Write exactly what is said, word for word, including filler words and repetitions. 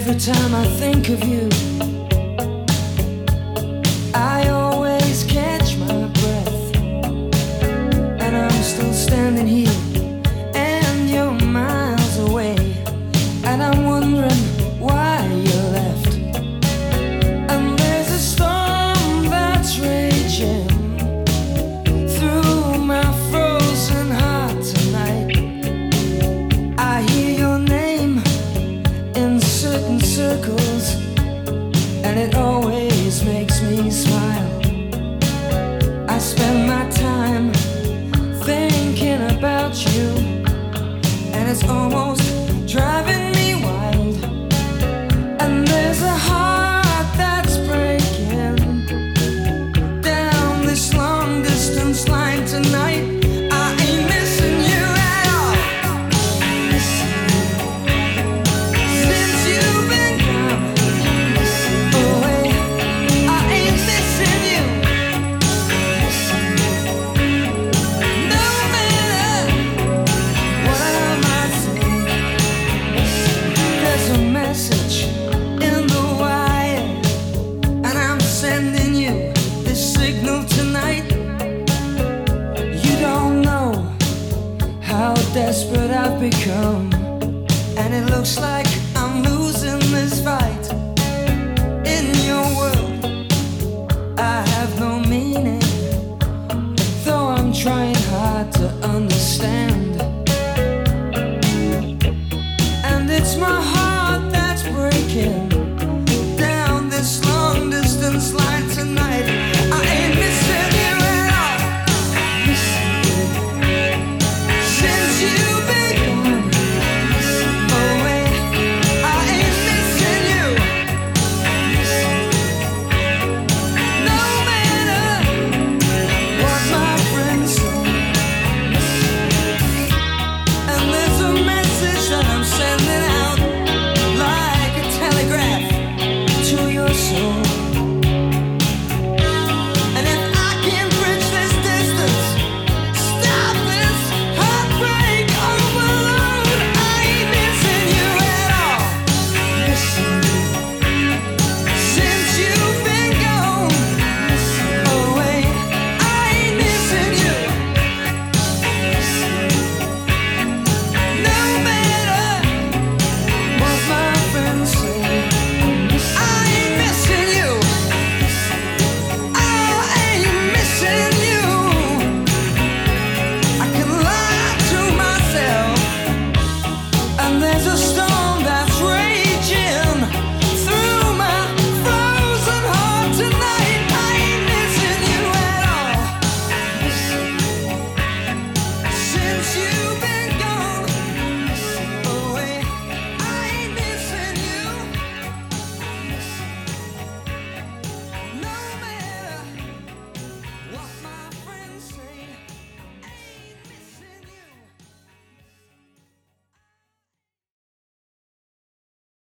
Every time I think of you, I always catch my breath, and I'm still standing here, and you're miles away, and I'm wondering why you left. And there's a storm that's raging through my frozen heart tonight. I hear your name in certain circles, and it always makes me smile. I spend my time thinking about you, and it's almost driving me wild. And there's a heart that's breaking down this long distance line tonight. I ain't missing you at all. Missing you. Since you've been gone away, I ain't missing you. Missing you. No matter what I might say, there's a message in the wire, and I'm sending you this signal tonight. You don't know how desperate I've become, and it looks like